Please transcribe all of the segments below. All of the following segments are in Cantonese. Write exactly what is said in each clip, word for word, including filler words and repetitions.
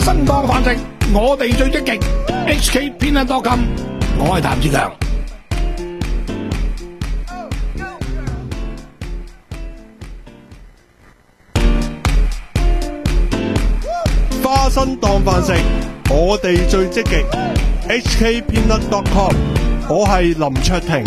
生當飯食，我哋最積極。H K Peanut dot com， 我係譚志強。 花生當飯食，我哋最積極。H K Peanut dot com， 我係林卓廷。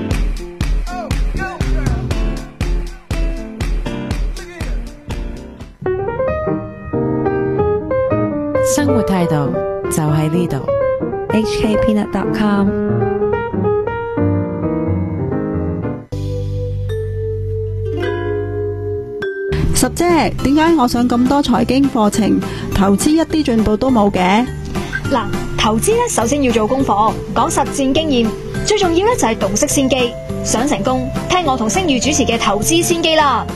生活態度就喺呢度。H K Peanut dot com。 十姐，點解我上咁多財經課程，投資一啲進步都冇嘅？ 嗱，投資咧首先要做功課，講實戰經驗，最重要咧就係洞悉先機。想成功，聽我同星宇主持嘅投資先機啦。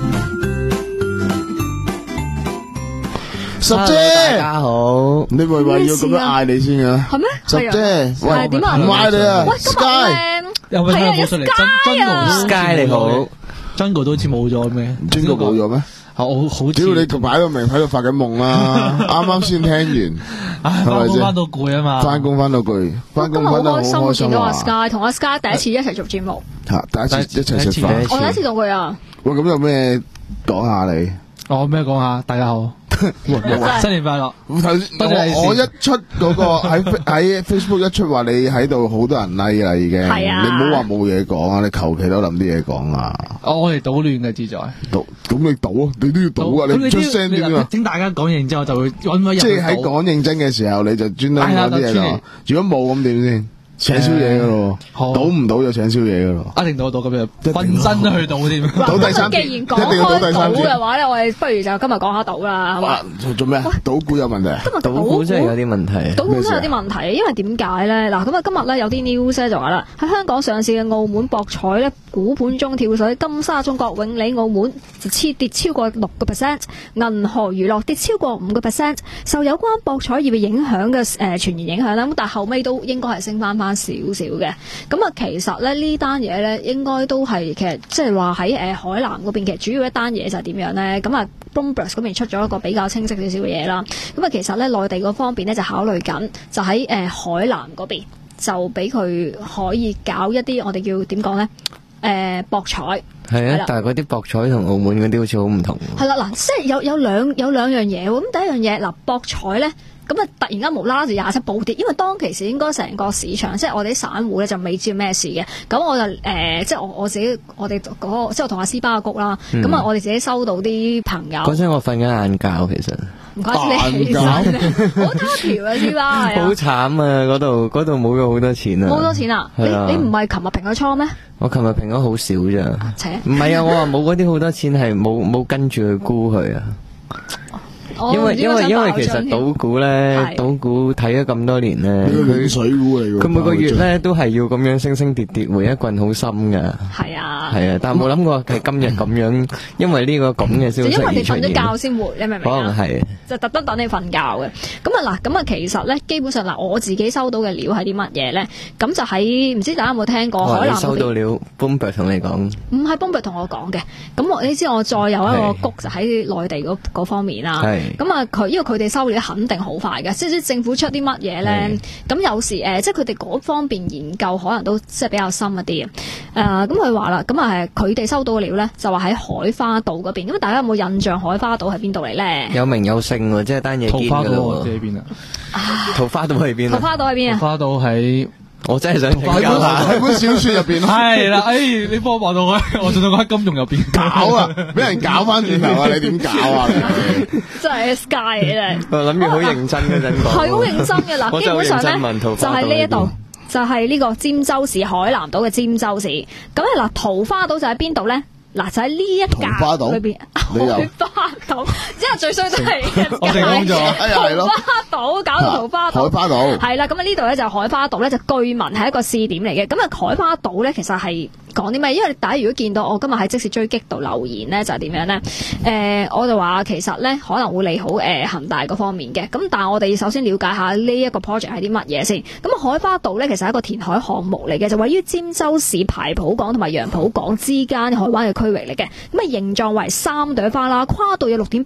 十姐，大家好，你咪話要咁樣嗌你先嘅？ 係咩？ 十姐，喂， 點啊？ 唔嗌你啊 ！Sky， 有冇聽冇出嚟？真真啊 Sky 你好， 真個都好似冇咗咩？ 真個冇咗咩？ 我好， 只要你擺到明喺度發緊夢啦，啱啱先聽完， 翻工翻到攰啊嘛， 翻工翻到攰，翻工翻到好開心。 見到阿 Sky 同阿 Sky 第一次一齊做節目， 吓第一次一齊食飯， 我第一次同佢啊。 喂，咁有咩講下你？ 我咩講下？大家好。新年快樂！ 頭先我我一出嗰個喺喺 Facebook 一出話你喺度好多人 like 啦已經， 係啊， 你唔好話冇嘢講啊，你求其都諗啲嘢講啊。 我哋搗亂嘅自在， 搗咁你賭啊，你都要賭啊，你唔出聲點啊？ 整大家講認真，我就會揾個人。 即係喺講認真嘅時候，你就專登講啲嘢咯。如果冇咁點先？請宵夜噶咯，賭唔到就請宵夜噶咯， 一定賭到咁樣，瞓身都去賭添。 賭第三， 既然講開賭嘅話咧，我哋不如就今日講下賭啦，係嘛？ 做咩？賭股有問題？ 賭股真係有啲問題。 賭股真係有啲問題，因為點解咧？嗱，咁啊，今日咧有啲 news 咧就話啦，喺香港上市嘅澳門博彩咧，股盤中跳水，金沙中國永利澳門就超跌超過六個 percent， 銀河娛樂跌超過五個 percent， 受有關博彩業嘅影響嘅誒傳言影響啦。咁但係後尾都應該係升翻翻少少嘅。咁啊，其實咧呢單嘢咧應該都係其實即係話喺誒海南嗰邊，其實主要一單嘢就係點樣咧？咁啊 Bloomberg 嗰邊出咗一個比較清晰少少嘅嘢啦。咁啊，其實咧內地嗰方面咧就考慮緊，就喺誒海南嗰邊就俾佢可以搞一啲我哋叫點講咧？誒、呃、博彩係啊，但係嗰啲博彩同澳門嗰啲好似好唔同。 係啦，嗱，即係有有兩有兩樣嘢喎。咁第一樣嘢嗱，博彩咧。咁啊！突然間無啦啦就廿七暴跌，因為當其時應該成個市場，即係我哋啲散戶咧就未知咩事嘅。咁我就誒、呃，即係我我自己，我哋嗰、那個、即係我同阿斯巴谷啦。咁啊、嗯，我哋自己收到啲朋友。 嗰陣我瞓緊晏覺，其實唔怪之你起身，好他條啊，斯巴係啊。 好慘啊！嗰度嗰度冇咗好多錢啊！ 冇多錢啊！你你唔係琴日平咗倉咩？ 我琴日平咗好少咋。唔係啊！我話冇嗰啲好多錢係冇冇跟住去沽佢啊。因為因為因為其實賭股咧，賭股睇咗咁多年咧， 佢水股嚟嘅， 佢每個月咧都係要咁樣升升跌跌，回一棍好深噶。 係啊， 係啊，但係冇諗過係今日咁樣，因為呢個咁嘅消息而出現。 因為你瞓咗覺先回，你明唔明啊？ 可能係， 就特登等你瞓覺嘅。咁啊嗱，咁啊其實咧，基本上嗱，我自己收到嘅料係啲乜嘢咧？咁就喺唔知大家有冇聽過海南嗰邊？ 你收到料 Bloomberg 同你講？ 唔係 Bloomberg 同我講嘅。咁我你知我再有一個谷就喺內地嗰嗰方面啦。咁啊佢因為佢哋收料肯定好快嘅，即係政府出啲乜嘢咧，咁有時誒、呃，即係佢哋嗰方面研究可能都即係比較深一啲嘅。誒、呃，咁佢話啦，咁啊係佢哋收到嘅料咧，就話喺海花島嗰邊。咁大家有冇印象海花島喺邊度嚟咧？ 有名有姓喎，即係單嘢堅㗎喎。 喺邊啊？ 桃花島喺邊啊？ 桃花島喺邊啊？ 桃花島喺。 我真係想請教下喺本小說入邊咯， 係啦，誒，你幫我話到我，我仲到我喺金融入邊搞啊，俾人搞翻轉頭啊，你點搞啊？ 真係 Sky 嘅， 我諗住好認真嗰陣講， 係好認真嘅嗱，基本上咧就係呢一度，就係呢個尖洲市海南島嘅尖洲市。咁咧嗱，桃花島就喺邊度咧？嗱，就喺呢一格裏邊，桃花島，之後最衰都係我成功咗， 桃花島搞到桃花島， 海花島係啦，咁啊呢度咧就海花島咧就據聞係一個試點嚟嘅，咁啊海花島咧其實係講啲咩？因為大家如果見到我今日喺即時追擊度留言咧，就係點樣咧？誒，我就話其實咧可能會利好誒恒大嗰方面嘅，咁但係我哋首先了解下呢一個 project 係啲乜嘢先。咁啊海花島咧其實係一個填海項目嚟嘅，就位於尖洲市排浦港同埋楊浦港之間海灣嘅區域嚟嘅，咁啊形狀為三朵花啦，跨度有六點八嘅公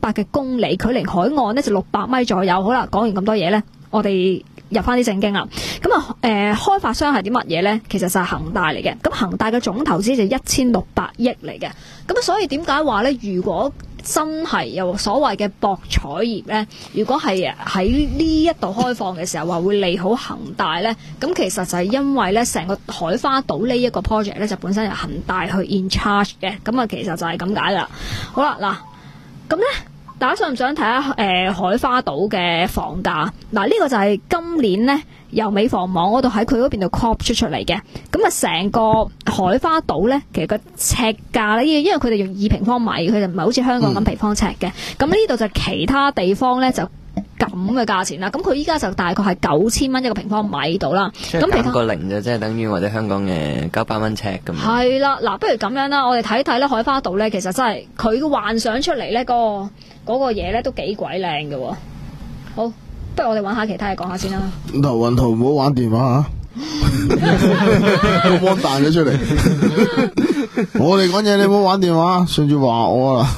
公里，距離海岸呢就六百米左右。好啦，講完咁多嘢呢，我哋入翻啲正經啦。咁啊，誒，開發商係啲乜嘢呢？其實就係恒大嚟嘅。咁恒大嘅總投資就一千六百億嚟嘅。咁所以點解話呢？如果真係有所謂嘅博彩業呢，如果係喺呢一度開放嘅時候話會利好恒大呢，咁其實就係因為呢成個海花島呢一個 project 呢，就本身由恒大去 in charge 嘅，咁啊其實就係咁解啦。好啦，嗱，咁呢大家想唔想睇下誒海花島嘅房價？嗱，呢個就係今年呢由美房網嗰度喺佢嗰邊度 crop 出出嚟嘅。咁啊，成個海花島呢，其實個尺價呢，因為佢哋用二平方米，佢就唔係好似香港咁平方尺嘅。咁呢度就其他地方呢，就咁嘅價錢啦。咁佢依家就大概係九千蚊一個平方米度啦。咁減個零就即係等於我哋香港嘅九百蚊尺咁。係啦，嗱，不如咁樣啦，我哋睇睇咧海花島呢，其實真係佢幻想出嚟呢、嗰個。嗰個嘢咧都幾鬼靚嘅喎，好，不如我哋揾下其他嘢講下先啦。 頭暈圖唔好玩電話嚇，個芒彈咗出嚟。我哋講嘢你唔好玩電話，順住話我啦。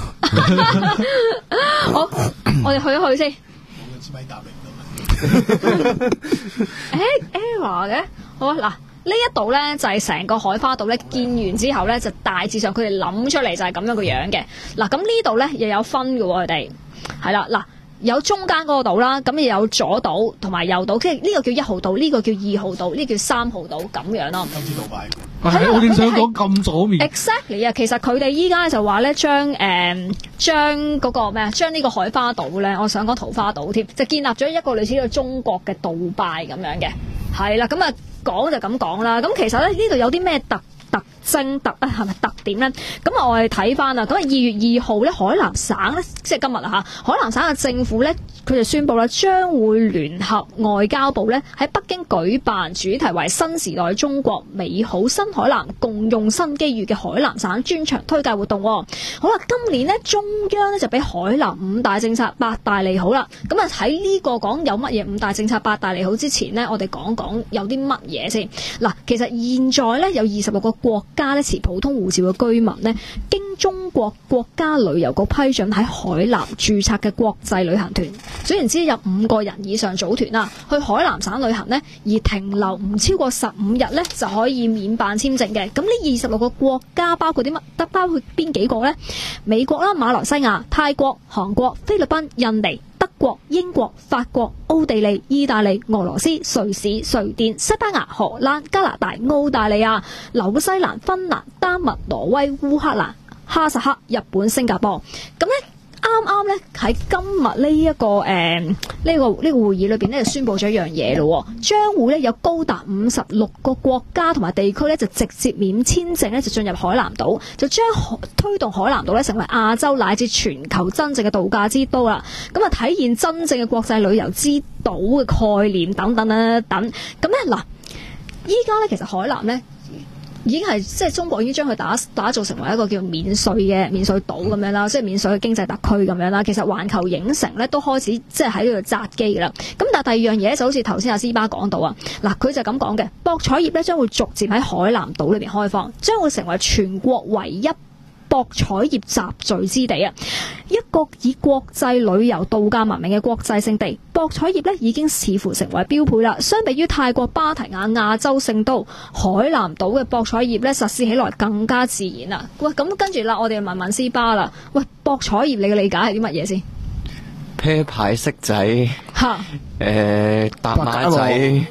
好，我哋去一去先。 冇支咪答你到啦。誒 Era 嘅，好啊嗱。呢一度呢，就係、是、成個海花島呢建完之後呢，就大致上佢哋諗出嚟就係咁樣個樣嘅。嗱，咁呢度呢，又有分嘅喎，佢哋係啦，嗱，有中間嗰個島啦，咁又有左島同埋右島，即係呢個叫一號島，呢、這個叫二號島，呢、這個叫三號島咁樣咯。 金字島牌，係我正想講咁左面。 Exactly 啊，其實佢哋依家就話呢，將誒將嗰個咩啊，將呢個海花島呢，我想講桃花島添，就建立咗一個類似呢個中國嘅杜拜咁樣嘅，係啦，咁啊。講就咁講啦，咁其實咧呢度有啲咩特特徵特啊係咪特點咧？咁啊我哋睇翻啦，咁啊二月二號咧海南省咧即係今日啊嚇，海南省嘅政府咧佢就宣布啦，將會聯合外交部咧喺北京舉辦主題為新時代中國美好新海南共用新機遇嘅海南省專場推介活動。好啦，今年呢，中央咧就俾海南五大政策八大利好啦。咁啊喺呢個講有乜嘢五大政策八大利好之前呢，我哋講講有啲乜嘢先。嗱，其實現在咧有二十六個國家咧持普通護照嘅居民呢，經中國國家旅遊局批准喺海南註冊嘅國際旅行團，總言之有五個人以上組團啦，去海南省旅行呢，而停留唔超過十五日呢，就可以免辦簽證嘅。咁呢二十六個國家包括啲乜？得包括邊幾個呢？美國啦、馬來西亞、泰國、韓國、菲律賓、印尼、德國、英國、法國、奧地利、意大利、俄羅斯、瑞士、瑞典、西班牙、荷蘭、加拿大、澳大利亞、紐西蘭、芬蘭、丹麥、挪威、烏克蘭、哈薩克、日本、新加坡。咁呢啱啱咧喺今日呢一個誒呢、呃這個呢、這個會議裏邊咧就宣布咗一樣嘢咯，將會咧有高達五十六個國家同埋地區咧就直接免簽證咧就進入海南島，就將推動海南島咧成為亞洲乃至全球真正嘅度假之都啦。咁啊體現真正嘅國際旅遊之島嘅概念等等啦等。咁咧嗱，依家咧其實海南咧。已經係即係中國已經將佢打打造成為一個叫免稅嘅免稅島咁樣啦，即係免稅嘅經濟特區咁樣啦。其實環球影城咧都開始即係喺呢度紮基㗎啦。咁但係第二樣嘢就好似頭先阿斯巴講到啊，嗱佢就咁講嘅，博彩業咧將會逐漸喺海南島裏邊開放，將會成為全國唯一博彩業集聚之地啊！一個以國際旅遊度假聞名嘅國際勝地，博彩業咧已經似乎成為標配啦。相比於泰國芭提雅亞洲聖都，海南島嘅博彩業咧實施起來更加自然啦。喂，咁跟住啦，我哋問問斯巴啦。喂，博彩業你嘅理解係啲乜嘢先？ 啤牌骰仔， 吓， 誒，搭馬仔，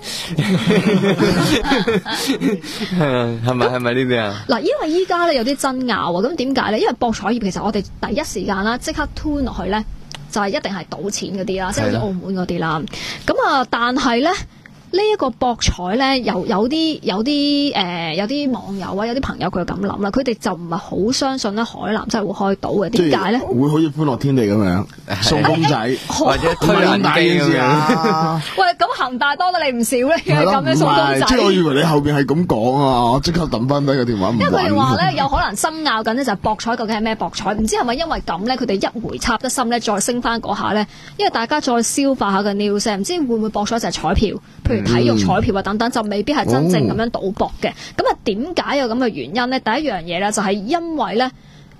係咪係咪呢啲啊？ 嗱，因為依家咧有啲爭拗啊，咁點解咧？因為博彩業其實我哋第一時間啦，即刻 turn 落去咧，就係一定係賭錢嗰啲啦，即係好似澳門嗰啲啦。咁啊，但係咧。呢、這、一個博彩咧，有有啲有啲誒、呃，有啲網友啊，有啲朋友佢咁諗啦，佢哋就唔係好相信咧海南真係會開賭嘅，點解咧？ 會好似歡樂天地咁樣送公仔、哎、或者推銀機咁樣。喂， 咁恒大多得你唔少咧，咁樣送公仔。 即係我以為你後邊係咁講啊，我即刻抌翻低個電話。因為佢哋話咧，有可能爭拗緊呢，就係博彩究竟係咩博彩？唔知係咪因為咁咧，佢哋一回插得深咧，再升翻嗰下咧，因為大家再消化下個 news，唔知會唔會博彩就係彩票，譬如體育彩票啊等等，就未必係真正咁樣賭博嘅。咁啊，點解有咁嘅原因呢？第一樣嘢咧，就係因為咧，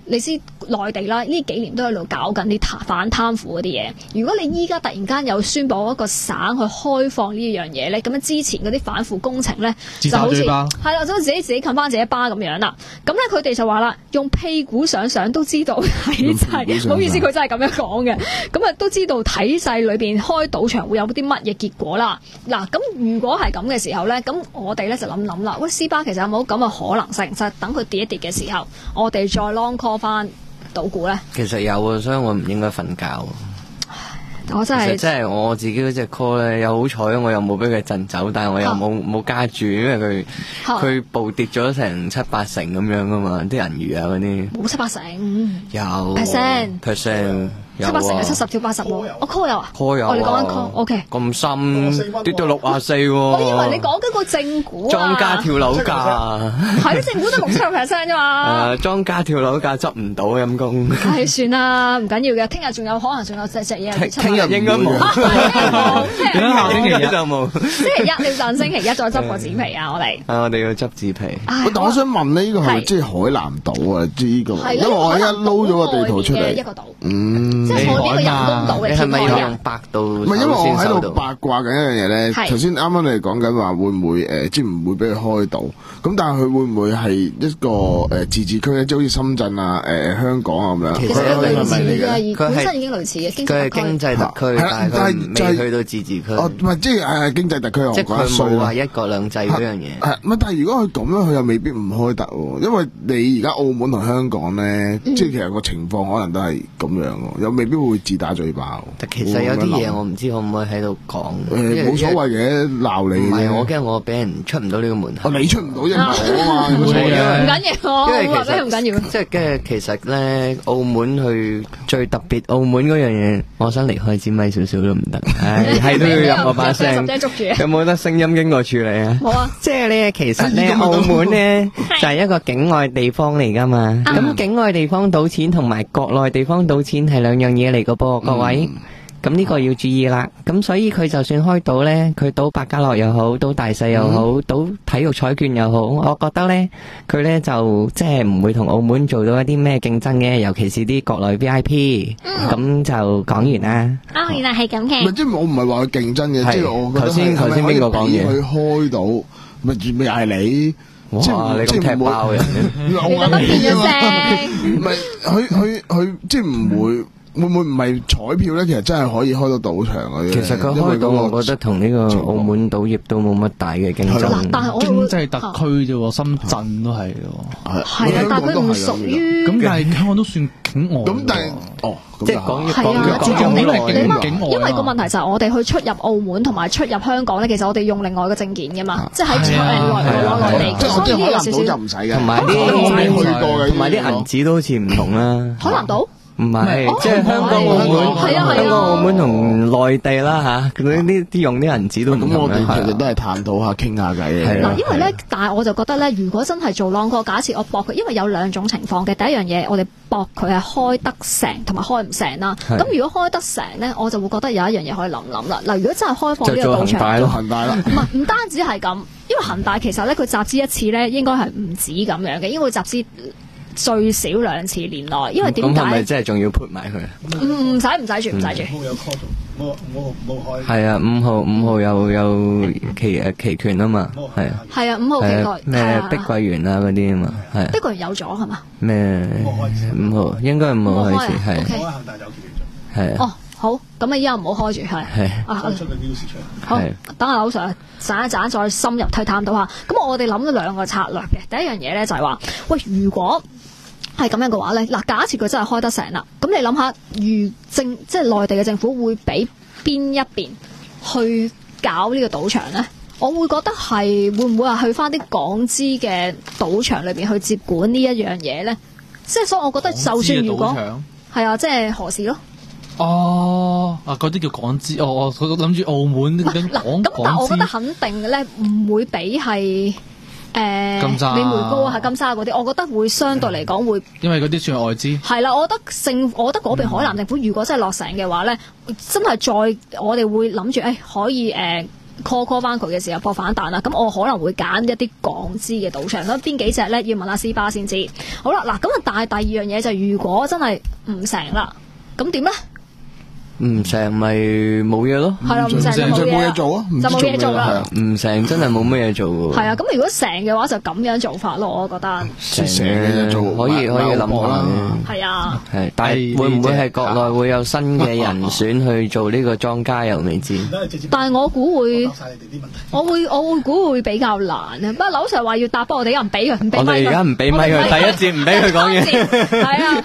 你知內地啦，呢幾年都喺度搞緊啲反貪腐嗰啲嘢。如果你依家突然間有宣佈一個省去開放呢樣嘢咧，咁樣之前嗰啲反腐工程咧就好似係啦，就自己自己冚翻自己一巴咁樣啦。咁咧佢哋就話啦，用屁股想想都知道體制，唔好意思，佢真係咁樣講嘅。咁啊都知道體制裏邊開賭場會有啲乜嘢結果啦。嗱，咁如果係咁嘅時候咧，咁我哋咧就諗諗啦，喂，斯巴其實有冇咁嘅可能性？就係等佢跌一跌嘅時候，我哋再 long call 翻賭股咧。其實有啊，所以我唔應該瞓覺。我真係，即係我自己嗰隻 call 咧，又好彩，我又冇俾佢震走，但係我又冇冇加注，因為佢佢暴跌咗成七八成咁樣噶嘛，啲人魚啊嗰啲。冇七八成，有 percent percent。七八成係七十至八十喎，我 call 有啊 ，call 有，我哋講緊 call，OK。咁深跌到六啊四喎。我以為你講緊個正股啊。莊家跳樓價。係，正股都六七 percent 啫嘛。誒，莊家跳樓價執唔到陰公。係算啦，唔緊要嘅，聽日仲有可能仲有隻隻嘢。聽日應該冇。點解下星期一就冇？星期一你上星期一再執個紙皮啊！我哋。啊，我哋要執紙皮。 但我想問咧，呢個係咪即係海南島啊？即係呢個，因為我而家撈咗個地圖出嚟。一個島。嗯。即係我呢個人工島嘅，你係咪要用百度？唔係，因為我喺度八卦緊一樣嘢咧。頭先啱啱你哋講緊話會唔會誒，即係唔會俾佢開島？咁但係佢會唔會係一個誒自治區咧？即係好似深圳啊、誒香港啊咁樣。其實類似嘅，本身已經類似嘅。佢係經濟特區，但係未去到自治區。哦，唔係，即係誒經濟特區，即係佢冇話一國兩制嗰樣嘢。係，唔係？但係如果佢咁樣，佢又未必唔開得喎。因為你而家澳門同香港咧，即係其實個情況可能都係咁樣喎，又未必會自打嘴巴。其實有啲嘢我唔知可唔可以喺度講。誒，冇所謂嘅，鬧你。唔係，我驚我俾人出唔到呢個門口。你出唔到啫嘛，我啊嘛，唔緊要，因為其實唔緊要。即係嘅，其實咧，澳門去最特別，澳門嗰樣嘢，我想離開支咪少少都唔得。係係都要入我把聲。有冇得聲音經過處理啊？冇啊。即係咧，其實咧，澳門咧就係一個境外地方嚟噶嘛。咁境外地方賭錢同埋國內地方賭錢係兩樣嘢嚟噶噃，各位。咁呢個要注意啦。咁所以佢就算開賭呢，佢賭百家樂又好，賭大細又好，賭體育彩券又好，我覺得呢，佢呢就即係唔會同澳門做到一啲咩競爭嘅，尤其是啲國內 V I P。咁就講完啦。哦，原來係咁嘅。即係我唔係話佢競爭嘅，即係我覺得頭先頭先邊個講嘢？佢開賭咪咪又係你。哇！你咁踢爆人，你覺得變咗聲？唔係，佢佢佢即係唔會。會唔會唔係彩票咧？其實真係可以開到賭場嘅。其實佢開到，我覺得同呢個澳門賭業都冇乜大嘅競爭。但係我經濟特區啫喎，深圳都係喎。係啊，但係佢唔屬於。咁但係香港都算境外。咁但係哦，即係講講講境內境外。因為個問題就係我哋去出入澳門同埋出入香港咧，其實我哋用另外嘅證件㗎嘛，即係喺內內內地。所以呢個少少就唔使嘅。同埋啲同埋啲銀紙都好似唔同啦。海南島。唔係，即係香港、澳門，香港、澳門同內地啦吓，嗰啲啲用啲銀紙都唔同。咁我哋其實都係探討下、傾下偈嘅。嗱，因為咧，但係我就覺得咧，如果真係做 long call，假設我搏佢，因為有兩種情況嘅。第一樣嘢，我哋搏佢係開得成同埋開唔成啦。咁如果開得成咧，我就會覺得有一樣嘢可以諗諗啦。嗱，如果真係開放呢個賭場，就恒大啦。唔係，唔單止係咁，因為恒大其實咧，佢集資一次咧，應該係唔止咁樣嘅，應該會集資最少兩次年內，因為點解？咁係咪即係仲要撥埋佢？唔唔使唔使住唔使住。五號有 call 我我冇開。係啊，五號五號有有期誒期權啊嘛，係啊。係啊，五號期權。咩碧桂園啊嗰啲啊嘛，係。碧桂園有咗係嘛？咩？五號應該五號開始係。我喺恒大有期權咗。係啊。哦，好，咁啊，依家唔好開住係。係。啊，出嚟呢個市場。好，等阿劉 Sir 斬一斬，再深入去探討下。咁我哋諗咗兩個策略嘅，第一樣嘢咧就係話，喂，如果係咁樣嘅話咧，嗱，假設佢真係開得成啦，咁你諗下，如政即係內地嘅政府會俾邊一邊去搞呢個賭場咧？我會覺得係會唔會話去翻啲港資嘅賭場裏邊去接管呢一樣嘢咧？即係所以，我覺得就算如果係啊，即係何時咯？哦，啊，嗰啲叫港資，哦，我諗住澳門嗰啲港港資。咁但係我覺得肯定咧，唔會俾係。誒，美梅高啊，金沙嗰啲，我覺得會相對嚟講會，因為嗰啲算係外資。係啦，我覺得政，我覺得嗰邊海南政府如果真係落成嘅話咧，真係再我哋會諗住誒可以誒 call call 翻佢嘅時候博反彈啦。咁我可能會揀一啲港資嘅賭場，咁邊幾隻咧？要問阿斯巴先知。好啦，嗱咁啊，但係第二樣嘢就係如果真係唔成啦，咁點咧？唔成咪冇嘢咯， 係啦，唔成就冇嘢做啊， 就冇嘢做啦。 唔成真係冇乜嘢做嘅。 係啊，咁如果成嘅話就咁樣做法咯，我覺得。 成嘅做可以可以諗下啦。 係啊。 係，但係會唔會係國內會有新嘅人選去做呢個莊家又未知。 但係我估會，我會我會估會比較難啊。不過劉 Sir 話要答，不過我哋又唔俾佢，唔俾咪佢。 我哋而家唔俾咪佢，第一節唔俾佢講嘢。 係啊，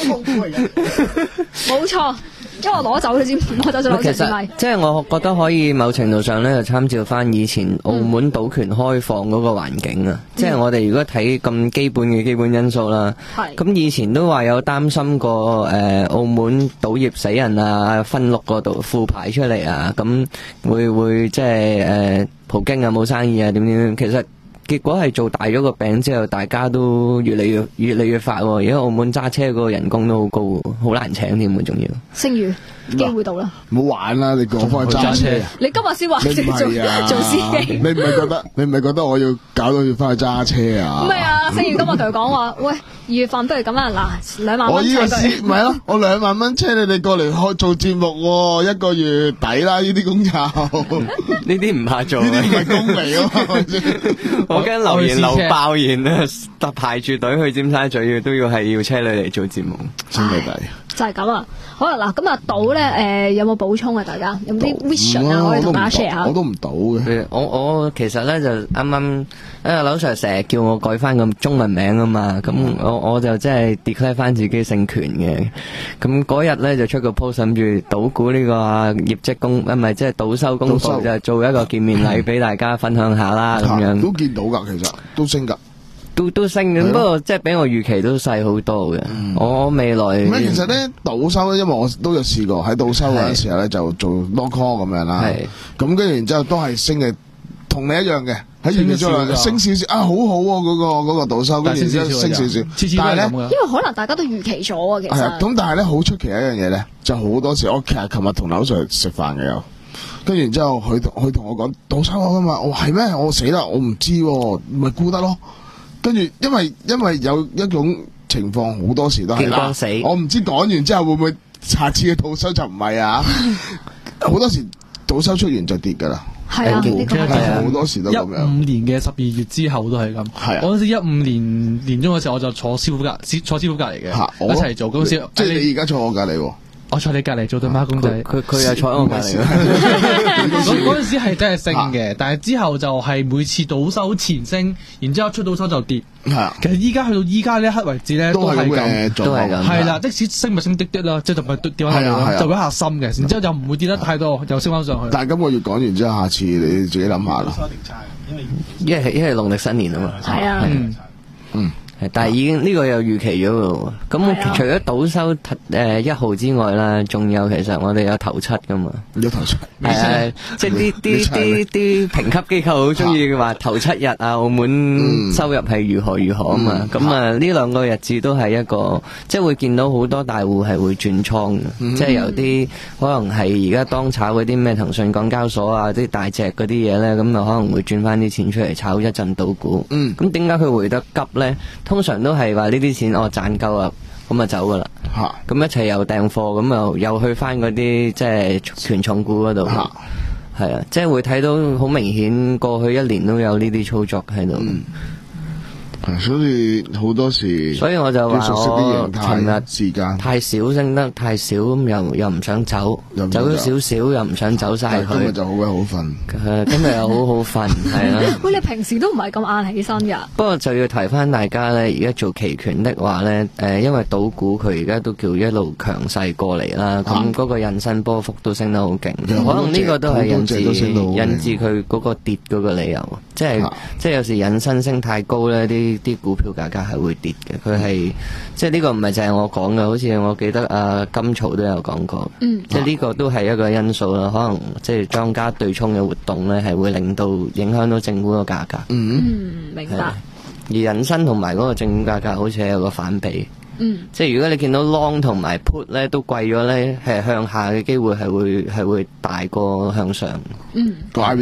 冇錯。因為我攞走佢先，攞走咗攞隻咪。 即係我覺得可以某程度上咧，就參照翻以前澳門賭權開放嗰個環境啊。嗯、即係我哋如果睇咁基本嘅基本因素啦，咁、嗯、以前都話有擔心過誒、呃、澳門賭業死人啊，分六個賭副牌出嚟啊，咁會會即係誒葡京啊冇生意啊點點點，其實。結果係做大咗個餅之後，大家都越嚟越越嚟越發喎。而家澳門揸車嗰個人工都好高，好難請添喎，仲要。 聲譽機會到啦。 唔好玩啦！你講翻去揸車。 你今日先話做做司機。 你唔係覺得？你唔係覺得我要搞到要翻去揸車啊？ 唔係啊！聲譽今日同佢講話，喂，二月份不如咁啊，嗱，兩萬蚊。 我呢個司唔係咯，我兩萬蚊車你哋過嚟開做節目喎，一個月抵啦！呢啲工作， 呢啲唔怕做， 呢啲唔係工嚟啊嘛。 我驚留言漏爆言啊！特排住隊去尖沙咀嘅都要係要車你嚟做節目，真係抵。 就係咁啊！好啦，嗱咁啊，賭咧誒有冇補充啊？大家有冇啲 vision 啊？可以同大家 share 下。 我都唔賭嘅。 我我其實咧就啱啱阿劉 Sir 成日叫我改翻個中文名啊嘛，咁我我就真係 declare 翻自己姓權嘅。咁嗰日咧就出個 post 諗住賭股呢個業績公唔係即係賭收公佈，就做一個見面禮俾大家分享下啦咁樣。 都見到㗎，其實都升㗎。 都都升嘅，不過即係比我預期都細好多嘅。嗯、我未來唔係，其實咧賭收咧，因為我都有試過喺賭收嗰陣時候咧，就做 lock call 咁樣啦。咁跟住然之後都係升嘅，同你一樣嘅喺預期中升少少啊，好好喎嗰個嗰個賭收，跟住然之後升少少。但係咧， 因為可能大家都預期咗啊，其實係啊。 咁但係咧好出奇一樣嘢咧，就好多時我其實琴日同劉 Sir 食飯嘅有，跟住然之後佢佢同我講賭收啊嘛，我話係咩？我死啦，我唔知喎，咪估得咯。跟住，因為因為有一種情況，好多時都係啦。我唔知講完之後會唔會下次嘅賭收就唔係啊？好多時賭收出完就跌噶啦。 係啊， 好多時都咁樣。 一五年嘅十二月之後都係咁。係啊，我嗰時一五年年中嘅時候，我就坐師傅隔坐師傅隔離嘅，一齊做公司。 即係你而家坐我隔離喎。 我坐你隔籬做對孖公仔， 佢佢又坐喺我隔籬。 嗰嗰陣時係真係升嘅，但係之後就係每次賭收前升，然之後出賭收就跌。係其實依家去到依家呢一刻為止咧，都係咁，都係咁。係啦，即使升咪升啲啲啦，即係就咪跌翻落嚟，就會一下深嘅，然之後就唔會跌得太多，又升翻上去。 但係今個月講完之後，下次你自己諗下啦。 因為因為農曆新年啊嘛。係啊。嗯。但係已經呢個又預期咗咯，咁除咗賭收誒一號之外啦，仲有其實我哋有頭七噶嘛， 有頭七， 誒即係啲啲啲啲評級機構好中意話頭七日啊，澳門收入係如何如何啊嘛，咁啊呢兩個日子都係一個即係會見到好多大戶係會轉倉嘅，即係有啲可能係而家當炒嗰啲咩騰訊、港交所啊啲大隻嗰啲嘢咧，咁就可能會轉翻啲錢出嚟炒一陣賭股，咁點解佢回得急咧？通常都係話呢啲錢我賺夠啦，咁啊走噶啦，咁一齊又訂貨，咁又又去翻嗰啲即係權重股嗰度，係啊，即係會睇到好明顯，過去一年都有呢啲操作喺度。嗯所以好多時， 所以我就話我尋日時間太少升得太少，咁又又唔想走，走咗少少又唔想走晒佢。 今日就好鬼好瞓， 今日又好好瞓，係啦。 喂，你平時都唔係咁晏起身噶？ 不過就要提翻大家咧，而家做期權的話咧，誒，因為賭股佢而家都叫一路強勢過嚟啦，咁嗰個引伸波幅都升得好勁，可能呢個都係引致引致佢嗰個跌嗰個理由，即係即係有時引伸升太高咧啲。啲股票價格係會跌嘅，佢係即係呢個唔係淨係我講嘅，好似我記得啊金曹都有講過，嗯、即係呢個都係一個因素啦。可能即係莊家對沖嘅活動咧，係會令到影響到政府個價格。 嗯，明白。 而引申同埋嗰個政府價格好似係有個反比。嗯，即係如果你見到 long 同埋 put 咧都貴咗咧，係向下嘅機會係會係會大過向上。嗯， 個 I V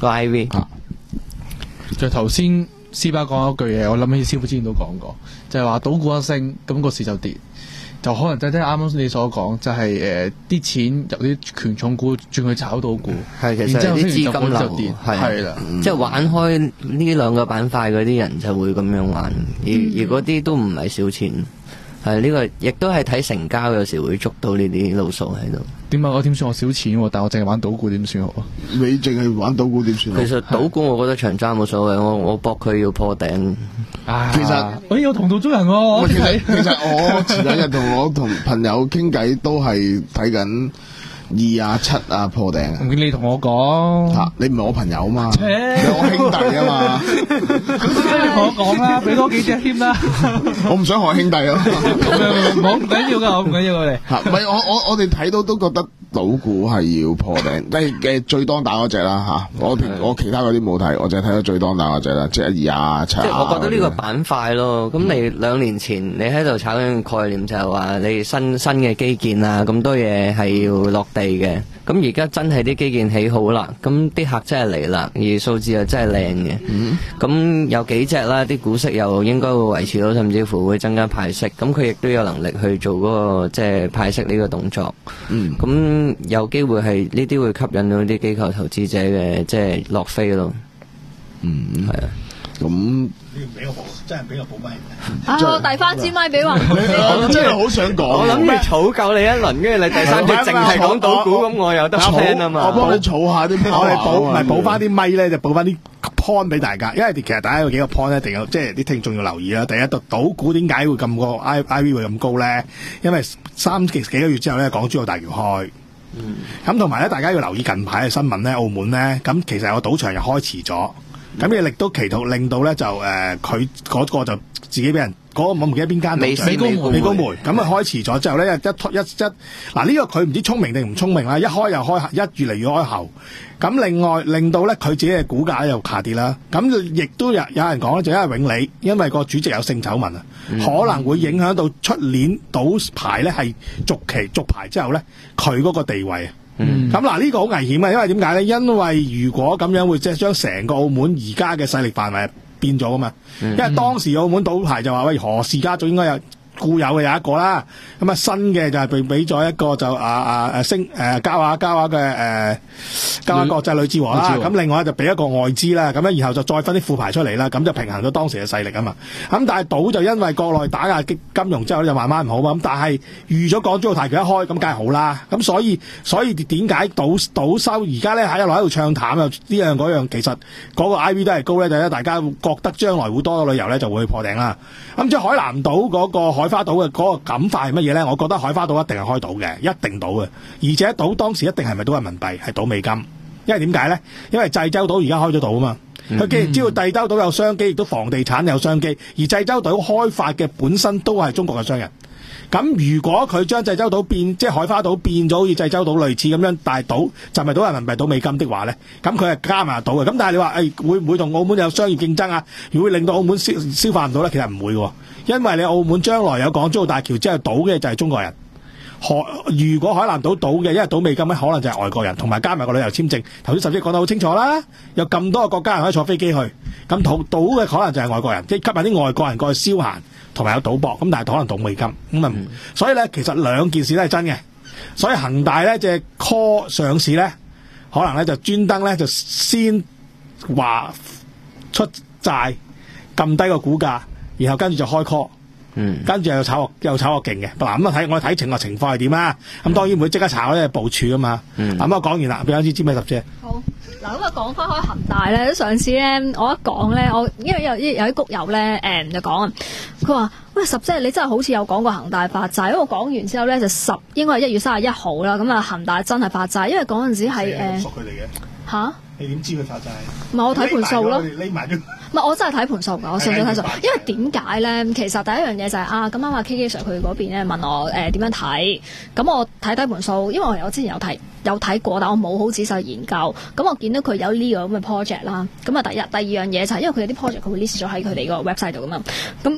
個 I V。 就頭先斯巴講一句嘢，我諗起師傅之前都講過，就係話賭股一升，咁個市就跌。就可能就係啱啱你所講，就係誒啲錢由啲權重股轉去炒到股， 係其實啲資金流係啦，即係玩開呢兩個板塊嗰啲人就會咁樣玩，而而嗰啲都唔係少錢，係呢個亦都係睇成交，有時會捉到呢啲路數喺度。 點解我點算我少錢喎？但我淨係玩賭股點算好啊？ 你淨係玩賭股點算好？ 其實賭股我覺得長揸冇所謂，我我搏佢要破頂。 啊、 其實我有同道中人喎。 其實其實我前兩日同我同朋友傾偈都係睇緊二啊七啊破頂啊。 你同我講吓，你唔係我朋友嘛？你係我兄弟啊嘛？ 你同我講啦，俾多幾隻添啦。 我唔想學兄弟啊。 我唔緊要噶，我唔緊要我哋。 吓，唔係我我我哋睇到都覺得賭股係要破頂，即係嘅最當打嗰隻啦吓。我我其他嗰啲冇睇，我淨係睇到最當打嗰隻啦，即係二啊七。 即係我覺得呢個板塊咯。咁你兩年前你喺度炒緊概念就係話你新新嘅基建啊，咁多嘢係要落地嘅。咁而家真係啲基建起好啦，咁啲客真係嚟啦，而數字又真係靚嘅。咁、嗯、有幾隻啦，啲股息又應該會維持到，甚至乎會增加派息。咁佢亦都有能力去做嗰、嗰個即係派息呢個動作。咁、嗯、有機會係呢啲會吸引到啲機構投資者嘅即係落飛咯。嗯，係啊。咁你要俾我補，真係俾我補咪。 啊！我遞翻支咪俾華， 我真係好想講。 我諗住儲夠你一輪，跟住你第三隻淨係講賭股，咁我有得聽啊嘛。 我幫你儲下啲， 我哋補唔係補翻啲咪咧，就補翻啲 point 俾大家。因為其實大家有幾個 point 一定有，即係啲聽眾要留意啦。第一，賭股點解會咁個 I I V 會咁高咧？因為三幾幾個月之後咧，港珠澳大橋開。咁同埋咧，大家要留意近排嘅新聞咧，澳門咧，咁其實有個賭場又開遲咗。咁亦力都祈禱令到咧就誒佢嗰個就自己俾人嗰、嗰個我唔記得邊間美美高梅美高梅咁啊開遲咗之後咧一一一嗱呢個佢唔知聰明定唔聰明啦，一開又開一越嚟越開後，咁另外令到咧佢自己嘅股價又下跌啦。咁亦都有有人講咧，就因為永利因為個主席有性醜聞啊，嗯、可能會影響到出年賭牌咧係續期續牌之後咧佢嗰個地位啊。咁嗱呢個好危險啊，因為點解咧？因為如果咁樣會即係將成個澳門而家嘅勢力範圍變咗噶嘛，嗯、因為當時澳門賭牌就話喂何氏家族應該有固有嘅有一個啦，咁啊新嘅就係被俾咗一個就啊啊誒星誒嘉華嘉華嘅誒嘉華國際呂志和啦，咁另外就俾一個外資啦，咁樣然後就再分啲副牌出嚟啦，咁就平衡咗當時嘅勢力啊嘛。咁但係賭就因為國內打壓金融之後就慢慢唔好嘛，咁但係預咗港珠澳大橋一開，咁梗係好啦。咁所以所以點解賭賭收而家咧喺一路喺度唱淡又呢樣嗰樣，其實嗰個 I V 都係高咧，就係大家覺得將來會多旅遊咧就會破頂啦。咁即係海南島嗰個海花島嘅嗰個感化係乜嘢咧？我覺得海花島一定係開賭嘅，一定賭嘅，而且賭當時一定係咪賭人民幣，係賭美金。因為點解咧？因為濟州島而家開咗賭啊嘛，佢既然知道濟州島有商機，亦都房地產有商機，而濟州島開發嘅本身都係中國嘅商人。咁如果佢將濟州島變，即係海花島變咗好似濟州島類似咁樣，但係賭就咪賭人民幣賭美金的話咧，咁佢係加埋賭嘅。咁但係你話誒、哎、會唔會同澳門有商業競爭啊？會令到澳門消消化唔到咧？其實唔會嘅，因為你澳門將來有港珠澳大橋之後賭嘅就係中國人。如果海南島賭嘅，因為賭美金咧，可能就係外國人，同埋加埋個旅遊簽證。頭先甚至講得好清楚啦，有咁多個國家人可以坐飛機去，咁賭賭嘅可能就係外國人，即係吸引啲外國人過去消閒，同埋有賭博。咁但係可能賭美金咁啊，嗯、所以咧其實兩件事都係真嘅。所以恒大咧隻 call 上市咧，可能咧就專登咧就先話出債，撳低個股價，然後跟住就開 call。嗯，跟住又炒又炒我勁嘅，嗱咁啊睇我睇情個情況係點啊？咁當然唔會即刻炒咧，部署噶嘛。嗯，咁我講完啦，俾啱先知咩十啫。好， 嗱咁啊講翻開恒大咧，上次咧我一講咧，我因為有有啲谷友咧誒就講啊，佢話喂十姐你真係好似有講過恒大發債，因為我講完之後咧就十應該係一月三十一號啦，咁啊恒大真係發債，因為嗰陣時係誒熟佢哋嘅吓。 你點知佢發債？ 唔係我睇盤數咯， 匿埋咗。 唔係我真係睇盤數㗎，我純粹睇數。因為點解咧？其實第一樣嘢就係、是、啊，咁啱阿 K K Sir 佢嗰邊咧問我誒點、呃、樣睇，咁我睇睇盤數，因為我之前有睇有睇過，但我冇好仔細研究。咁我見到佢有呢個咁嘅 project 啦。咁啊，第一第二樣嘢就係因為佢有啲 project 佢會 list 咗喺佢哋個 website 度㗎嘛。咁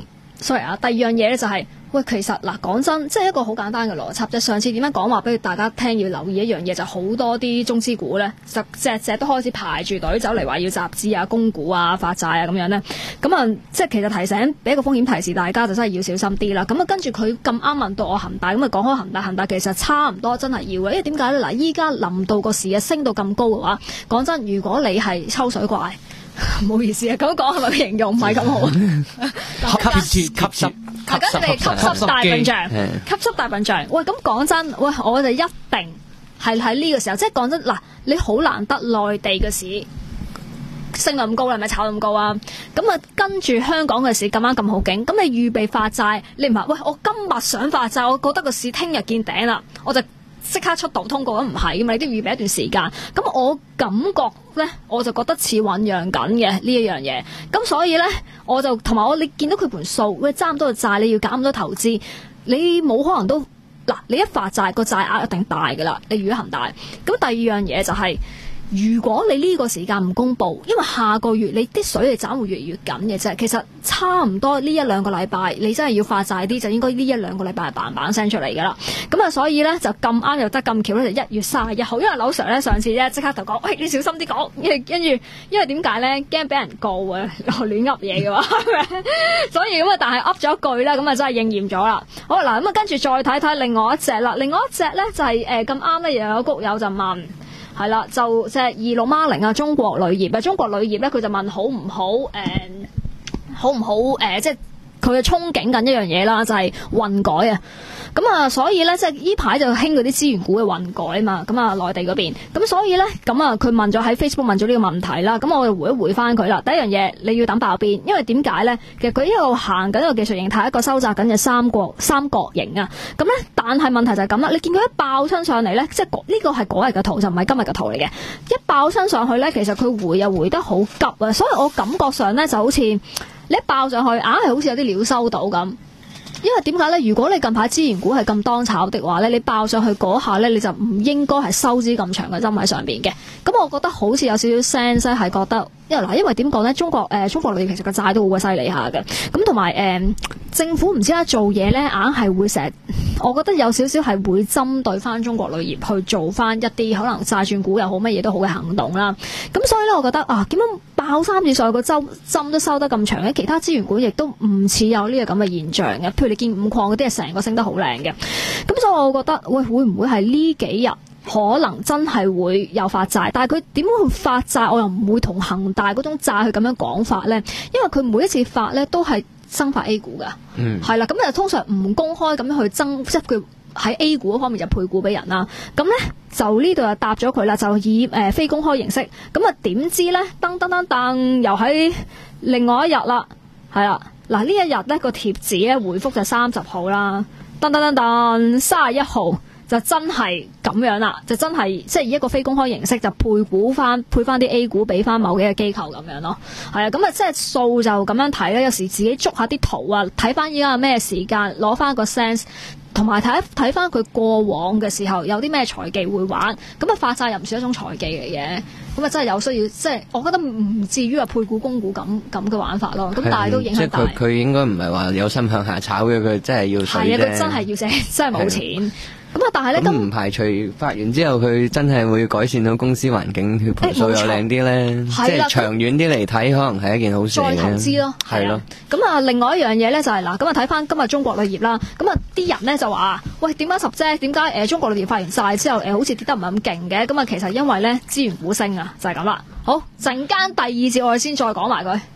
sorry 啊，第二樣嘢咧就係、是。喂，其實嗱，講真，即係一個好簡單嘅邏輯。即係上次點樣講話俾大家聽，要留意一樣嘢，就好、是、多啲中資股咧，就隻隻都開始排住隊走嚟話要集資啊、供股啊、發債啊咁樣咧。咁啊，即係其實提醒俾一個風險提示大家，就真係要小心啲啦。咁啊，跟住佢咁啱問到我恒大，咁啊講開恒大，恒大其實差唔多真係要嘅，因為點解咧？嗱，依家臨到個市啊升到咁高嘅話，講真，如果你係抽水怪，唔好意思啊，咁講係咪形容唔係咁好？ 吸吸吸大家哋吸濕大笨象，吸濕大笨象。喂，咁講真，喂，我哋一定係喺呢個時候，即係講真嗱，你好難得內地嘅市升咁高啦，係咪炒咁高啊？咁啊，跟住香港嘅市咁啱咁好景，咁你預備發債，你唔係喂，我今日想發債，我覺得個市聽日見頂啦，我就即刻出道通過，咁唔係噶嘛，你都預備一段時間。咁我感覺咧，我就覺得似醞釀緊嘅呢一樣嘢。咁所以咧，我就同埋我你見到佢盤數，喂，揸咁多嘅債，你要減咁多投資，你冇可能都嗱，你一發債個債額一定大噶啦。你預咗恒大，咁第二樣嘢就係、是。如果你呢個時間唔公佈，因為下個月你啲水係斬會越嚟越緊嘅啫。其實差唔多呢一兩個禮拜，你真係要發債啲，就應該呢一兩個禮拜係嘭嘭聲出嚟㗎啦。咁啊，所以咧就咁啱又得咁巧咧，就一月三十一號，因為劉 Sir 咧上次咧即刻就講，喂，你小心啲講，跟住因為點解咧？驚俾人告啊，亂噏嘢嘅話，所以咁啊，但係噏咗一句啦，咁啊真係應驗咗啦。好嗱，咁啊跟住再睇睇另外一隻啦，另外一隻咧就係誒咁啱咧，又有谷友就問。係啦，就即係二六孖零啊，中國鋁業啊，中國鋁業咧，佢就問好唔好誒、呃，好唔好誒、呃，即係佢嘅憧憬緊一樣嘢啦，就係、是、混改啊。咁啊，所以咧，即係呢排就興嗰啲資源股嘅混改啊嘛。咁啊，內地嗰邊，咁所以咧，咁啊，佢問咗喺 Facebook 問咗呢個問題啦。咁我就回一回翻佢啦。第一樣嘢，你要等爆邊，因為點解咧？其實佢一路行緊一個技術形態，一個收窄緊嘅三角三角形啊。咁咧，但係問題就係咁啦。你見佢一爆親上嚟咧，即係呢個係嗰日嘅圖，就唔係今日嘅圖嚟嘅。一爆親上去咧，其實佢回又回得好急啊。所以我感覺上咧，就好似你一爆上去，硬係好似有啲料收到咁。因為點解咧？如果你近排資源股係咁當炒的話咧，你爆上去嗰下咧，你就唔應該係收支咁長嘅針喺上邊嘅。咁我覺得好似有少少 sense 係覺得，因為嗱，因為點講咧？中國誒、呃，中國裏面其實個債都好鬼犀利下嘅。咁同埋誒，政府唔知咧做嘢咧，硬係會成日，我覺得有少少係會針對翻中國鋁業去做翻一啲可能債轉股又好，乜嘢都好嘅行動啦。咁所以咧，我覺得啊，點樣爆三次上去個針針都收得咁長嘅？其他資源股亦都唔似有呢個咁嘅現象嘅。譬如你見五礦嗰啲係成個升得好靚嘅。咁所以我覺得，喂，會唔會係呢幾日可能真係會有發債？但係佢點樣去發債？我又唔會同恒大嗰種債去咁樣講法咧，因為佢每一次發咧都係增發 A 股噶，嗯，係啦，咁就通常唔公開咁樣去增，即係佢喺 A 股嗰方面就配股俾人啦。咁咧就呢度就答咗佢啦，就以誒、呃、非公開形式。咁啊點知咧？噔噔噔噔，又喺另外一日啦，係啦，嗱呢一日咧個貼紙咧回覆就三十號啦，噔噔噔噔，三十一號。就真係咁樣啦，就真係即係以一個非公開形式就配股翻配翻啲 A 股俾翻某幾個機構咁樣咯，係啊，咁啊即係數就咁樣睇咧，有時自己捉下啲圖啊，睇翻依家係咩時間，攞翻個 sense，同埋睇睇翻佢過往嘅時候有啲咩財技會玩，咁啊發債又唔算一種財技嚟嘅，咁啊真係有需要，即係我覺得唔至於話配股供股咁咁嘅玩法咯，咁但係都影響大。即係佢佢應該唔係話有心向下炒嘅，佢真係要水啫。係啊，佢真係要借，真係冇錢。咁啊！但係咧， 咁唔排除發完之後，佢真係會改善到公司環境，佢盤數又靚啲咧。即係長遠啲嚟睇，可能係一件好事嘅。 再投資咯，係咯。咁啊，另外一樣嘢咧就係、是、嗱，咁啊睇翻今日中國鋁業啦。咁啊，啲人咧就話：喂，點解十啫？點解誒中國鋁業發完債之後誒好似跌得唔係咁勁嘅？咁啊，其實因為咧資源股升啊，就係咁啦。好，陣間第二節我哋先再講埋佢。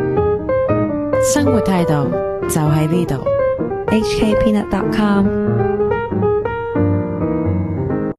生活態度就喺呢度 ，H K Peanut dot com。